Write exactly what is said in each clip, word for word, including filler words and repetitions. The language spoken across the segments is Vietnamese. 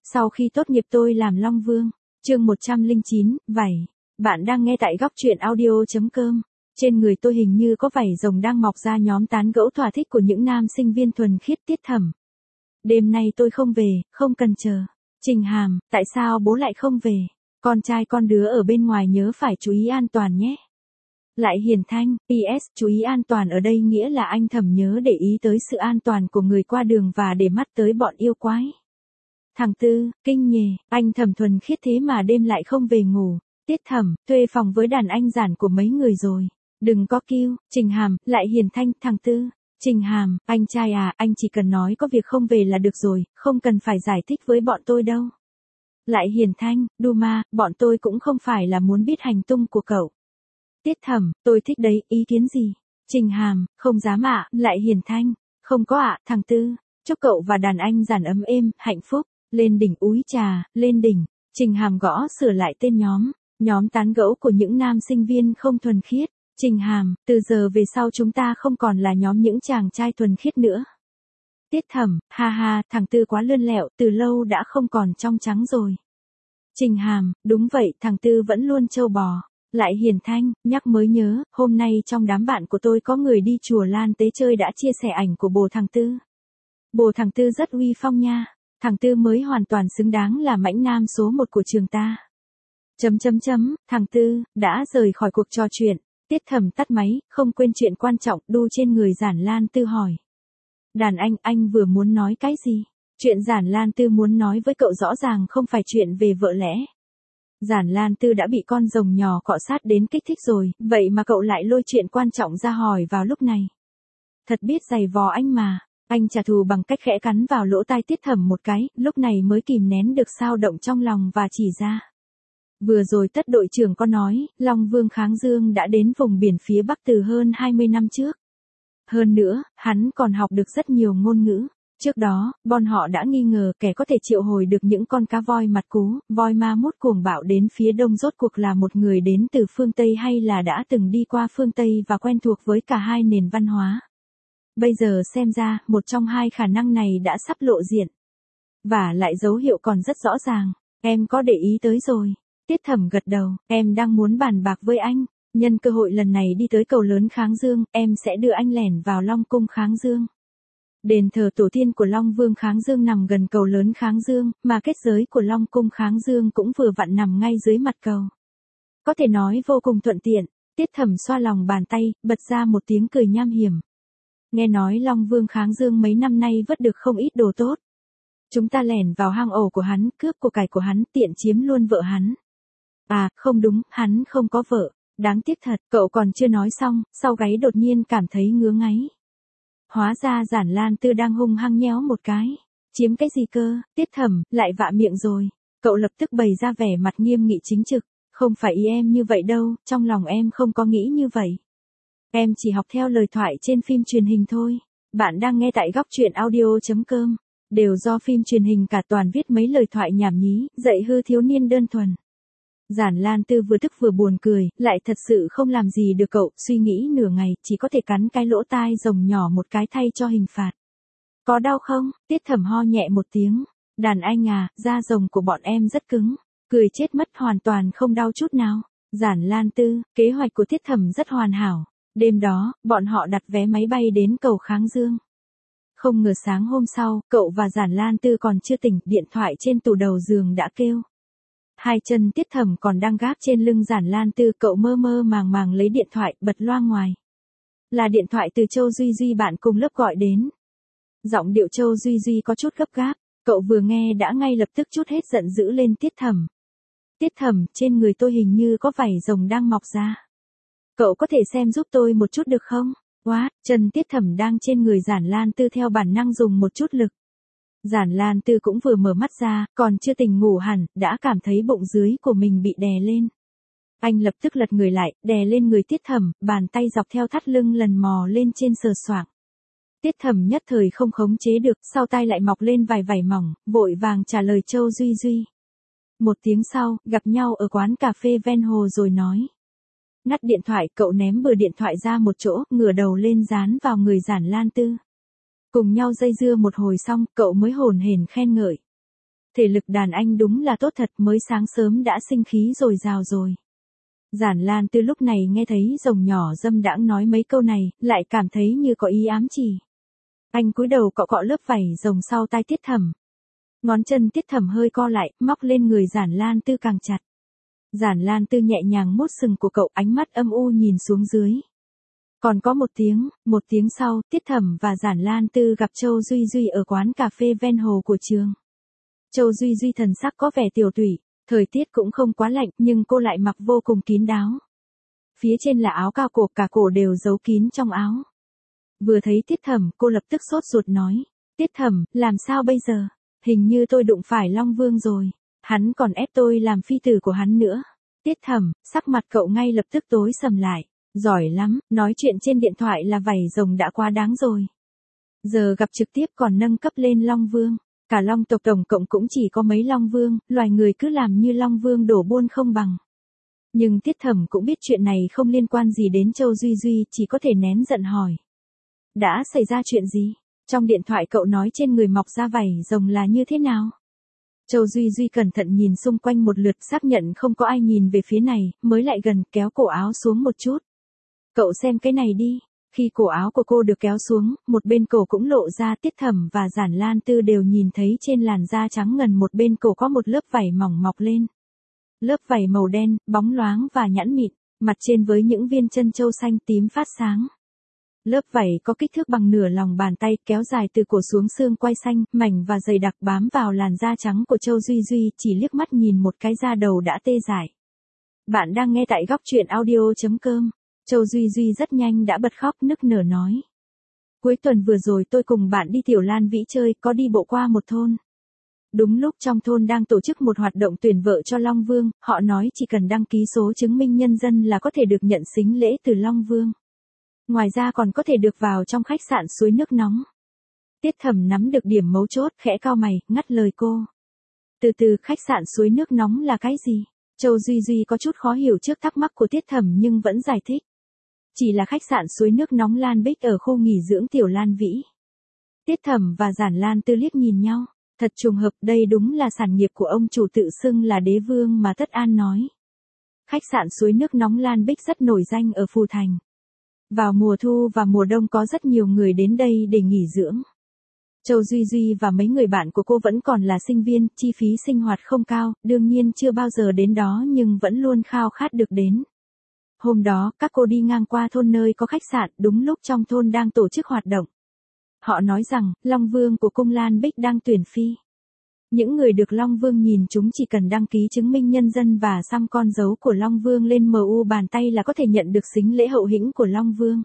Sau khi tốt nghiệp tôi làm Long Vương. Chương một trăm lẻ chín, vảy. Bạn đang nghe tại góc truyện audio chấm com. Trên người tôi hình như có vảy rồng đang mọc ra, nhóm tán gẫu thỏa thích của những nam sinh viên thuần khiết Tiết Thẩm. Đêm nay tôi không về, không cần chờ. Trình Hàm, tại sao bố lại không về? Con trai con đứa ở bên ngoài nhớ phải chú ý an toàn nhé. Lại Hiền Thanh, pê ét, chú ý an toàn ở đây nghĩa là anh Thẩm nhớ để ý tới sự an toàn của người qua đường và để mắt tới bọn yêu quái. Thằng Tư, kinh nhề, anh Thẩm thuần khiết thế mà đêm lại không về ngủ. Tiết Thẩm, thuê phòng với đàn anh giản của mấy người rồi. Đừng có kêu. Trình Hàm, Lại Hiền Thanh, thằng Tư. Trình Hàm, anh trai à, anh chỉ cần nói có việc không về là được rồi, không cần phải giải thích với bọn tôi đâu. Lại Hiền Thanh, Duma, bọn tôi cũng không phải là muốn biết hành tung của cậu. Tiết Thẩm, tôi thích đấy, ý kiến gì? Trình Hàm, không dám ạ. Lại Hiền Thanh, không có ạ. Thằng Tư, chúc cậu và đàn anh giản ấm êm, hạnh phúc. Lên đỉnh úi trà, lên đỉnh. Trình Hàm gõ sửa lại tên nhóm, nhóm tán gẫu của những nam sinh viên không thuần khiết. Trình Hàm, từ giờ về sau chúng ta không còn là nhóm những chàng trai thuần khiết nữa. Tiết Thẩm, ha ha, thằng Tư quá lươn lẹo, từ lâu đã không còn trong trắng rồi. Trình Hàm, đúng vậy, thằng Tư vẫn luôn trâu bò. Lại Hiền Thanh, nhắc mới nhớ, hôm nay trong đám bạn của tôi có người đi chùa Lan Tế chơi đã chia sẻ ảnh của bồ thằng Tư. Bồ thằng Tư rất uy phong nha, thằng Tư mới hoàn toàn xứng đáng là mãnh nam số một của trường ta. Chấm chấm chấm, thằng Tư, đã rời khỏi cuộc trò chuyện. Tiết Thẩm tắt máy, không quên chuyện quan trọng, đu trên người Giản Lan Tư hỏi. Đàn anh, anh vừa muốn nói cái gì? Chuyện Giản Lan Tư muốn nói với cậu rõ ràng không phải chuyện về vợ lẽ. Giản Lan Tư đã bị con rồng nhỏ cọ sát đến kích thích rồi, vậy mà cậu lại lôi chuyện quan trọng ra hỏi vào lúc này. Thật biết giày vò anh mà. Anh trả thù bằng cách khẽ cắn vào lỗ tai Tiết Thẩm một cái, lúc này mới kìm nén được xao động trong lòng và chỉ ra. Vừa rồi Tất đội trưởng có nói, Long Vương Kháng Dương đã đến vùng biển phía Bắc từ hơn hai mươi năm trước. Hơn nữa, hắn còn học được rất nhiều ngôn ngữ. Trước đó, bọn họ đã nghi ngờ kẻ có thể triệu hồi được những con cá voi mặt cú, voi ma mút cuồng bạo đến phía đông rốt cuộc là một người đến từ phương Tây hay là đã từng đi qua phương Tây và quen thuộc với cả hai nền văn hóa. Bây giờ xem ra, một trong hai khả năng này đã sắp lộ diện. Và lại dấu hiệu còn rất rõ ràng. Em có để ý tới rồi. Tiết Thẩm gật đầu, em đang muốn bàn bạc với anh. Nhân cơ hội lần này đi tới cầu lớn Kháng Dương, em sẽ đưa anh lẻn vào Long Cung Kháng Dương. Đền thờ tổ tiên của Long Vương Kháng Dương nằm gần cầu lớn Kháng Dương, mà kết giới của Long Cung Kháng Dương cũng vừa vặn nằm ngay dưới mặt cầu. Có thể nói vô cùng thuận tiện. Tiết Thẩm xoa lòng bàn tay, bật ra một tiếng cười nham hiểm. Nghe nói Long Vương Kháng Dương mấy năm nay vất được không ít đồ tốt. Chúng ta lẻn vào hang ổ của hắn, cướp của cải của hắn, tiện chiếm luôn vợ hắn. À, không đúng, hắn không có vợ. Đáng tiếc thật, cậu còn chưa nói xong, sau gáy đột nhiên cảm thấy ngứa ngáy. Hóa ra Giản Lan Tư đang hung hăng nhéo một cái. Chiếm cái gì cơ? Tiết Thẩm, lại vạ miệng rồi. Cậu lập tức bày ra vẻ mặt nghiêm nghị chính trực. Không phải ý em như vậy đâu, trong lòng em không có nghĩ như vậy. Em chỉ học theo lời thoại trên phim truyền hình thôi. Bạn đang nghe tại góc truyện audio chấm com. Đều do phim truyền hình cả toàn viết mấy lời thoại nhảm nhí, dạy hư thiếu niên đơn thuần. Giản Lan Tư vừa tức vừa buồn cười, lại thật sự không làm gì được cậu, suy nghĩ nửa ngày, chỉ có thể cắn cái lỗ tai rồng nhỏ một cái thay cho hình phạt. Có đau không? Tiết Thẩm ho nhẹ một tiếng. Đàn anh à, da rồng của bọn em rất cứng. Cười chết mất, hoàn toàn không đau chút nào. Giản Lan Tư, kế hoạch của Tiết Thẩm rất hoàn hảo. Đêm đó, bọn họ đặt vé máy bay đến cầu Kháng Dương. Không ngờ sáng hôm sau, cậu và Giản Lan Tư còn chưa tỉnh, điện thoại trên tủ đầu giường đã kêu. Hai chân Tiết Thẩm còn đang gác trên lưng Giản Lan Tư, cậu mơ mơ màng màng lấy điện thoại, bật loa ngoài. Là điện thoại từ Châu Duy Duy bạn cùng lớp gọi đến. Giọng điệu Châu Duy Duy có chút gấp gáp, cậu vừa nghe đã ngay lập tức chút hết giận dữ lên Tiết Thẩm. Tiết Thẩm, trên người tôi hình như có vảy rồng đang mọc ra. Cậu có thể xem giúp tôi một chút được không? Quá, chân Tiết Thẩm đang trên người Giản Lan Tư theo bản năng dùng một chút lực. Giản Lan Tư cũng vừa mở mắt ra, còn chưa tỉnh ngủ hẳn, đã cảm thấy bụng dưới của mình bị đè lên. Anh lập tức lật người lại, đè lên người Tiết Thẩm, bàn tay dọc theo thắt lưng lần mò lên trên sờ soạng. Tiết Thẩm nhất thời không khống chế được, sau tai lại mọc lên vài vảy mỏng, vội vàng trả lời Châu Duy Duy. Một tiếng sau, gặp nhau ở quán cà phê ven hồ rồi nói. Ngắt điện thoại, cậu ném bừa điện thoại ra một chỗ, ngửa đầu lên dán vào người Giản Lan Tư. Cùng nhau dây dưa một hồi xong, cậu mới hồn hển khen ngợi. Thể lực đàn anh đúng là tốt thật, mới sáng sớm đã sinh khí dồi dào rồi. Giản Lan Tư lúc này nghe thấy rồng nhỏ dâm đãng nói mấy câu này, lại cảm thấy như có ý ám chỉ. Anh cúi đầu cọ cọ lớp vảy rồng sau tai Tiết Thẩm. Ngón chân Tiết Thẩm hơi co lại, móc lên người Giản Lan Tư càng chặt. Giản Lan Tư nhẹ nhàng mút sừng của cậu, ánh mắt âm u nhìn xuống dưới. Còn có một tiếng, một tiếng sau, Tiết Thẩm và Giản Lan Tư gặp Châu Duy Duy ở quán cà phê ven hồ của trường. Châu Duy Duy thần sắc có vẻ tiểu tụy, thời tiết cũng không quá lạnh nhưng cô lại mặc vô cùng kín đáo. Phía trên là áo cao cổ, cả cổ đều giấu kín trong áo. Vừa thấy Tiết Thẩm, cô lập tức sốt ruột nói, Tiết Thẩm, làm sao bây giờ? Hình như tôi đụng phải Long Vương rồi. Hắn còn ép tôi làm phi tử của hắn nữa. Tiết Thẩm, sắc mặt cậu ngay lập tức tối sầm lại. Giỏi lắm, nói chuyện trên điện thoại là vảy rồng đã quá đáng rồi. Giờ gặp trực tiếp còn nâng cấp lên Long Vương. Cả Long tộc tổng cộng cũng chỉ có mấy Long Vương, loài người cứ làm như Long Vương đổ buôn không bằng. Nhưng Tiết Thẩm cũng biết chuyện này không liên quan gì đến Châu Duy Duy, chỉ có thể nén giận hỏi. Đã xảy ra chuyện gì? Trong điện thoại cậu nói trên người mọc ra vảy rồng là như thế nào? Châu Duy Duy cẩn thận nhìn xung quanh một lượt, xác nhận không có ai nhìn về phía này, mới lại gần kéo cổ áo xuống một chút. Cậu xem cái này đi. Khi cổ áo của cô được kéo xuống, một bên cổ cũng lộ ra. Tiết Thẩm và Giản Lan Tư đều nhìn thấy trên làn da trắng ngần một bên cổ có một lớp vảy mỏng mọc lên. Lớp vảy màu đen, bóng loáng và nhẵn mịn, mặt trên với những viên chân châu xanh tím phát sáng. Lớp vảy có kích thước bằng nửa lòng bàn tay, kéo dài từ cổ xuống xương quai xanh, mảnh và dày đặc bám vào làn da trắng của Châu Duy Duy, chỉ liếc mắt nhìn một cái da đầu đã tê dại. Bạn đang nghe tại góc truyện audio chấm com. Châu Duy Duy rất nhanh đã bật khóc nức nở nói. Cuối tuần vừa rồi tôi cùng bạn đi Tiểu Lan Vĩ chơi, có đi bộ qua một thôn. Đúng lúc trong thôn đang tổ chức một hoạt động tuyển vợ cho Long Vương, họ nói chỉ cần đăng ký số chứng minh nhân dân là có thể được nhận sính lễ từ Long Vương. Ngoài ra còn có thể được vào trong khách sạn suối nước nóng. Tiết Thẩm nắm được điểm mấu chốt, khẽ cau mày, ngắt lời cô. Từ từ, khách sạn suối nước nóng là cái gì? Châu Duy Duy có chút khó hiểu trước thắc mắc của Tiết Thẩm nhưng vẫn giải thích. Chỉ là khách sạn suối nước nóng Lan Bích ở khu nghỉ dưỡng Tiểu Lan Vĩ. Tiết Thẩm và Giản Lan Tư liếc nhìn nhau. Thật trùng hợp, đây đúng là sản nghiệp của ông chủ tự xưng là đế vương mà Tất An nói. Khách sạn suối nước nóng Lan Bích rất nổi danh ở Phù Thành. Vào mùa thu và mùa đông có rất nhiều người đến đây để nghỉ dưỡng. Châu Duy Duy và mấy người bạn của cô vẫn còn là sinh viên, chi phí sinh hoạt không cao, đương nhiên chưa bao giờ đến đó nhưng vẫn luôn khao khát được đến. Hôm đó, các cô đi ngang qua thôn nơi có khách sạn, đúng lúc trong thôn đang tổ chức hoạt động. Họ nói rằng, Long Vương của cung Lan Bích đang tuyển phi. Những người được Long Vương nhìn chúng chỉ cần đăng ký chứng minh nhân dân và xăm con dấu của Long Vương lên em u bàn tay là có thể nhận được sính lễ hậu hĩnh của Long Vương.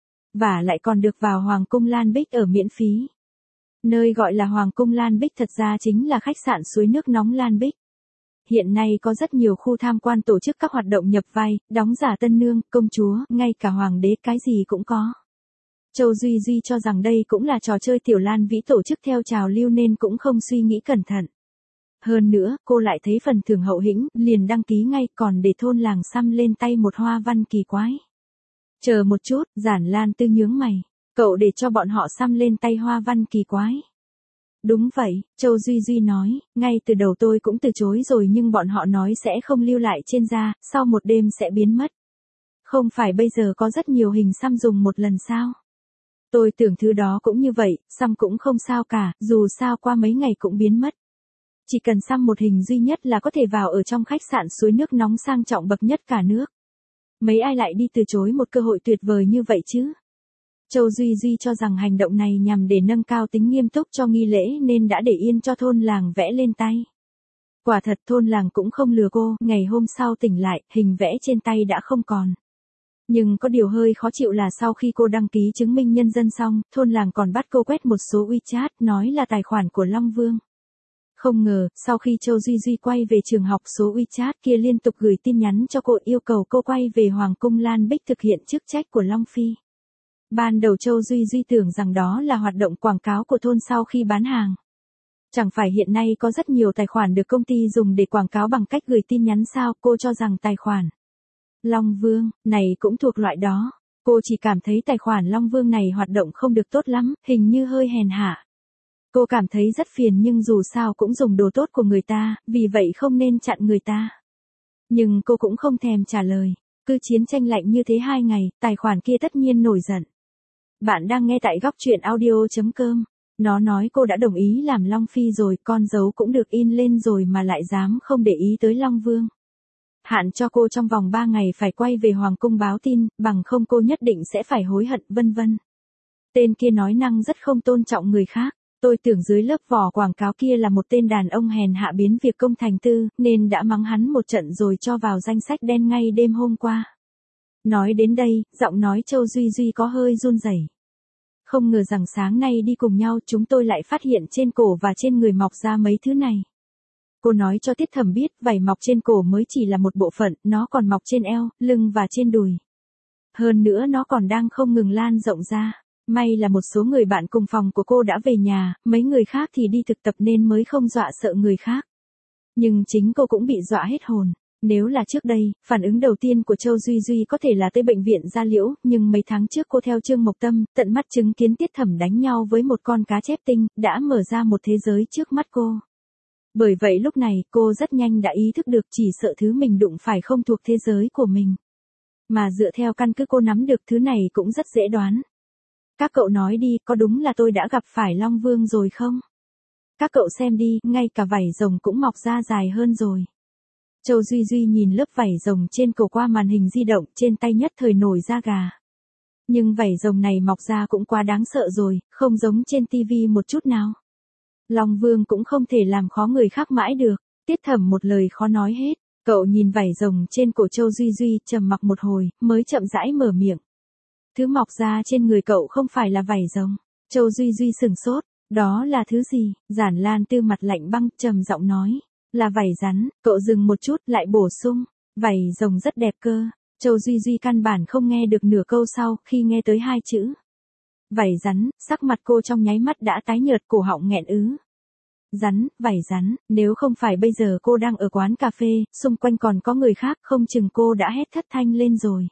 Và lại còn được vào Hoàng cung Lan Bích ở miễn phí. Nơi gọi là Hoàng cung Lan Bích thật ra chính là khách sạn suối nước nóng Lan Bích. Hiện nay có rất nhiều khu tham quan tổ chức các hoạt động nhập vai, đóng giả tân nương, công chúa, ngay cả hoàng đế cái gì cũng có. Châu Duy Duy cho rằng đây cũng là trò chơi Tiểu Lan Vĩ tổ chức theo trào lưu nên cũng không suy nghĩ cẩn thận. Hơn nữa, cô lại thấy phần thưởng hậu hĩnh, liền đăng ký ngay, còn để thôn làng xăm lên tay một hoa văn kỳ quái. Chờ một chút, Giản Lan Tư nhướng mày. Cậu để cho bọn họ xăm lên tay hoa văn kỳ quái. Đúng vậy, Châu Duy Duy nói, ngay từ đầu tôi cũng từ chối rồi nhưng bọn họ nói sẽ không lưu lại trên da, sau một đêm sẽ biến mất. Không phải bây giờ có rất nhiều hình xăm dùng một lần sao? Tôi tưởng thứ đó cũng như vậy, xăm cũng không sao cả, dù sao qua mấy ngày cũng biến mất. Chỉ cần xăm một hình duy nhất là có thể vào ở trong khách sạn suối nước nóng sang trọng bậc nhất cả nước. Mấy ai lại đi từ chối một cơ hội tuyệt vời như vậy chứ? Châu Duy Duy cho rằng hành động này nhằm để nâng cao tính nghiêm túc cho nghi lễ nên đã để yên cho thôn làng vẽ lên tay. Quả thật thôn làng cũng không lừa cô, ngày hôm sau tỉnh lại, hình vẽ trên tay đã không còn. Nhưng có điều hơi khó chịu là sau khi cô đăng ký chứng minh nhân dân xong, thôn làng còn bắt cô quét một số WeChat nói là tài khoản của Long Vương. Không ngờ, sau khi Châu Duy Duy quay về trường học số WeChat kia liên tục gửi tin nhắn cho cô yêu cầu cô quay về Hoàng cung Lan Bích thực hiện chức trách của Long Phi. Ban đầu Châu Duy Duy tưởng rằng đó là hoạt động quảng cáo của thôn sau khi bán hàng. Chẳng phải hiện nay có rất nhiều tài khoản được công ty dùng để quảng cáo bằng cách gửi tin nhắn sao, cô cho rằng tài khoản Long Vương này cũng thuộc loại đó. Cô chỉ cảm thấy tài khoản Long Vương này hoạt động không được tốt lắm, hình như hơi hèn hạ. Cô cảm thấy rất phiền nhưng dù sao cũng dùng đồ tốt của người ta, vì vậy không nên chặn người ta. Nhưng cô cũng không thèm trả lời. Cứ chiến tranh lạnh như thế hai ngày, tài khoản kia tất nhiên nổi giận. Bạn đang nghe tại góc truyện audio.com. Nó nói cô đã đồng ý làm Long Phi rồi, con dấu cũng được in lên rồi mà lại dám không để ý tới Long Vương. Hạn cho cô trong vòng ba ngày phải quay về Hoàng cung báo tin, bằng không cô nhất định sẽ phải hối hận, vân vân. Tên kia nói năng rất không tôn trọng người khác. Tôi tưởng dưới lớp vỏ quảng cáo kia là một tên đàn ông hèn hạ biến việc công thành tư, nên đã mắng hắn một trận rồi cho vào danh sách đen ngay đêm hôm qua. Nói đến đây, giọng nói Châu Duy Duy có hơi run rẩy. Không ngờ rằng sáng nay đi cùng nhau chúng tôi lại phát hiện trên cổ và trên người mọc ra mấy thứ này. Cô nói cho Tiết Thẩm biết vảy mọc trên cổ mới chỉ là một bộ phận, nó còn mọc trên eo, lưng và trên đùi. Hơn nữa nó còn đang không ngừng lan rộng ra. May là một số người bạn cùng phòng của cô đã về nhà, mấy người khác thì đi thực tập nên mới không dọa sợ người khác. Nhưng chính cô cũng bị dọa hết hồn. Nếu là trước đây, phản ứng đầu tiên của Châu Duy Duy có thể là tới bệnh viện Gia Liễu, nhưng mấy tháng trước cô theo Trương Mộc Tâm, tận mắt chứng kiến Tiết Thẩm đánh nhau với một con cá chép tinh, đã mở ra một thế giới trước mắt cô. Bởi vậy lúc này, cô rất nhanh đã ý thức được chỉ sợ thứ mình đụng phải không thuộc thế giới của mình. Mà dựa theo căn cứ cô nắm được thứ này cũng rất dễ đoán. Các cậu nói đi, có đúng là tôi đã gặp phải Long Vương rồi không? Các cậu xem đi, ngay cả vảy rồng cũng mọc ra dài hơn rồi. Châu Duy Duy nhìn lớp vảy rồng trên cổ qua màn hình di động, trên tay nhất thời nổi da gà. Nhưng vảy rồng này mọc ra cũng quá đáng sợ rồi, không giống trên tivi một chút nào. Long Vương cũng không thể làm khó người khác mãi được. Tiết Thẩm một lời khó nói hết. Cậu nhìn vảy rồng trên cổ Châu Duy Duy, trầm mặc một hồi, mới chậm rãi mở miệng. Thứ mọc ra trên người cậu không phải là vảy rồng. Châu Duy Duy sửng sốt. Đó là thứ gì? Giản Lan Tư mặt lạnh băng, trầm giọng nói. Là vảy rắn. Cậu dừng một chút, lại bổ sung. Vảy rồng rất đẹp cơ. Châu Duy Duy căn bản không nghe được nửa câu sau, khi nghe tới hai chữ. Vảy rắn, sắc mặt cô trong nháy mắt đã tái nhợt, cổ họng nghẹn ứ. Rắn, vảy rắn, nếu không phải bây giờ cô đang ở quán cà phê, xung quanh còn có người khác, không chừng cô đã hét thất thanh lên rồi.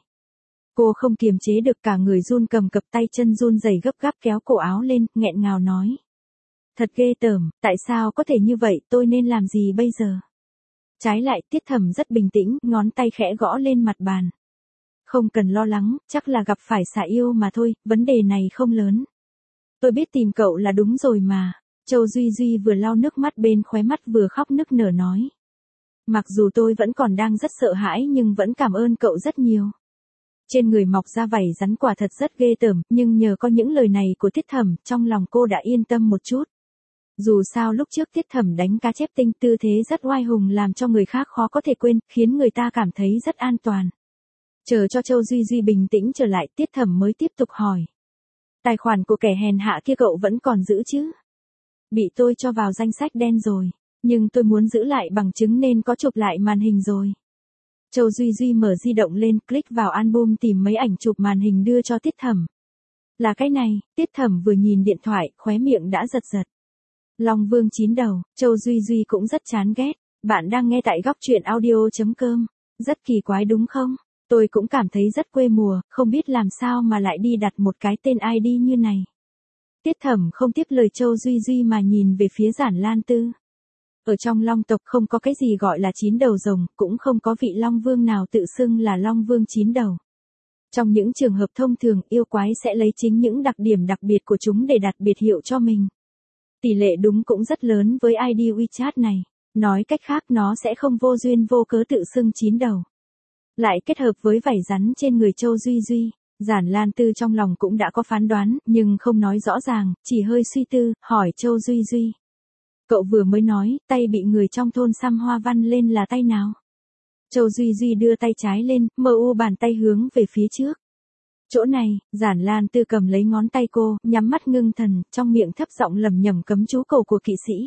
Cô không kiềm chế được, cả người run cầm cập, tay chân run rẩy gấp gáp kéo cổ áo lên, nghẹn ngào nói. Thật ghê tởm, tại sao có thể như vậy, tôi nên làm gì bây giờ? Trái lại, Tiết Thẩm rất bình tĩnh, ngón tay khẽ gõ lên mặt bàn. Không cần lo lắng, chắc là gặp phải xà yêu mà thôi, vấn đề này không lớn. Tôi biết tìm cậu là đúng rồi mà. Châu Duy Duy vừa lau nước mắt bên khóe mắt vừa khóc nức nở nói. Mặc dù tôi vẫn còn đang rất sợ hãi nhưng vẫn cảm ơn cậu rất nhiều. Trên người mọc ra vảy rắn quả thật rất ghê tởm, nhưng nhờ có những lời này của Tiết Thẩm, trong lòng cô đã yên tâm một chút. Dù sao lúc trước Tiết Thẩm đánh cá chép tinh, tư thế rất oai hùng làm cho người khác khó có thể quên, khiến người ta cảm thấy rất an toàn. Chờ cho Châu Duy Duy bình tĩnh trở lại, Tiết Thẩm mới tiếp tục hỏi. Tài khoản của kẻ hèn hạ kia cậu vẫn còn giữ chứ? Bị tôi cho vào danh sách đen rồi, nhưng tôi muốn giữ lại bằng chứng nên có chụp lại màn hình rồi. Châu Duy Duy mở di động lên, click vào album tìm mấy ảnh chụp màn hình đưa cho Tiết Thẩm. Là cái này. Tiết Thẩm vừa nhìn điện thoại, khóe miệng đã giật giật. Long Vương chín đầu, Châu Duy Duy cũng rất chán ghét. Bạn đang nghe tại góc truyện audio.com. Rất kỳ quái đúng không? Tôi cũng cảm thấy rất quê mùa, không biết làm sao mà lại đi đặt một cái tên i đê như này. Tiết Thẩm không tiếp lời Châu Duy Duy mà nhìn về phía Giản Lan Tư. Ở trong Long tộc không có cái gì gọi là chín đầu rồng, cũng không có vị Long Vương nào tự xưng là Long Vương chín đầu. Trong những trường hợp thông thường, yêu quái sẽ lấy chính những đặc điểm đặc biệt của chúng để đặt biệt hiệu cho mình. Tỷ lệ đúng cũng rất lớn với i đê WeChat này. Nói cách khác nó sẽ không vô duyên vô cớ tự xưng chín đầu. Lại kết hợp với vảy rắn trên người Châu Duy Duy. Giản Lan Tư trong lòng cũng đã có phán đoán, nhưng không nói rõ ràng, chỉ hơi suy tư, hỏi Châu Duy Duy. Cậu vừa mới nói, tay bị người trong thôn xăm hoa văn lên là tay nào? Châu Duy Duy đưa tay trái lên, mờ u bàn tay hướng về phía trước. Chỗ này, Giản Lan Tư cầm lấy ngón tay cô, nhắm mắt ngưng thần, trong miệng thấp giọng lẩm nhẩm cấm chú cầu của kỵ sĩ.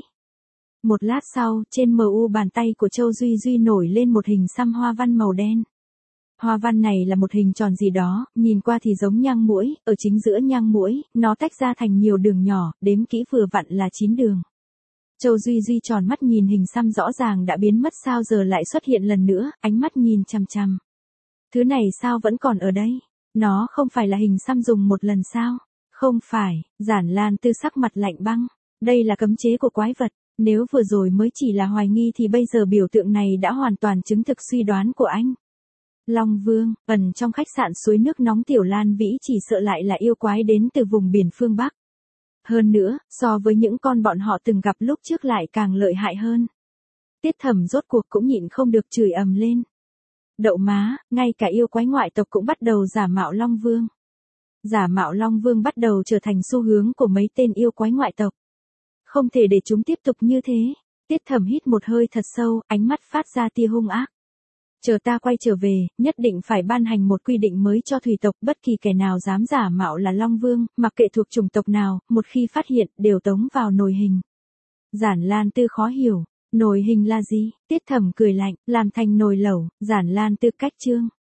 Một lát sau, trên mờ u bàn tay của Châu Duy Duy nổi lên một hình xăm hoa văn màu đen. Hoa văn này là một hình tròn gì đó, nhìn qua thì giống nhang muỗi, ở chính giữa nhang muỗi, nó tách ra thành nhiều đường nhỏ, đếm kỹ vừa vặn là chín đường. Châu Duy Duy tròn mắt nhìn hình xăm rõ ràng đã biến mất sao giờ lại xuất hiện lần nữa, ánh mắt nhìn chằm chằm. Thứ này sao vẫn còn ở đây? Nó không phải là hình xăm dùng một lần sao? Không phải, Giản Lan Tư sắc mặt lạnh băng. Đây là cấm chế của quái vật, nếu vừa rồi mới chỉ là hoài nghi thì bây giờ biểu tượng này đã hoàn toàn chứng thực suy đoán của anh. Long Vương, ẩn trong khách sạn suối nước nóng Tiểu Lan Vĩ chỉ sợ lại là yêu quái đến từ vùng biển phương Bắc. Hơn nữa, so với những con bọn họ từng gặp lúc trước lại càng lợi hại hơn. Tiết Thẩm rốt cuộc cũng nhịn không được chửi ầm lên. Đậu má, ngay cả yêu quái ngoại tộc cũng bắt đầu giả mạo Long Vương. Giả mạo Long Vương bắt đầu trở thành xu hướng của mấy tên yêu quái ngoại tộc. Không thể để chúng tiếp tục như thế. Tiết Thẩm hít một hơi thật sâu, ánh mắt phát ra tia hung ác. Chờ ta quay trở về, nhất định phải ban hành một quy định mới cho thủy tộc, bất kỳ kẻ nào dám giả mạo là Long Vương, mặc kệ thuộc chủng tộc nào, một khi phát hiện, đều tống vào nồi hình. Giản Lan Tư khó hiểu, nồi hình là gì? Tiết Thẩm cười lạnh, làm thành nồi lẩu, Giản Lan Tư cách trương.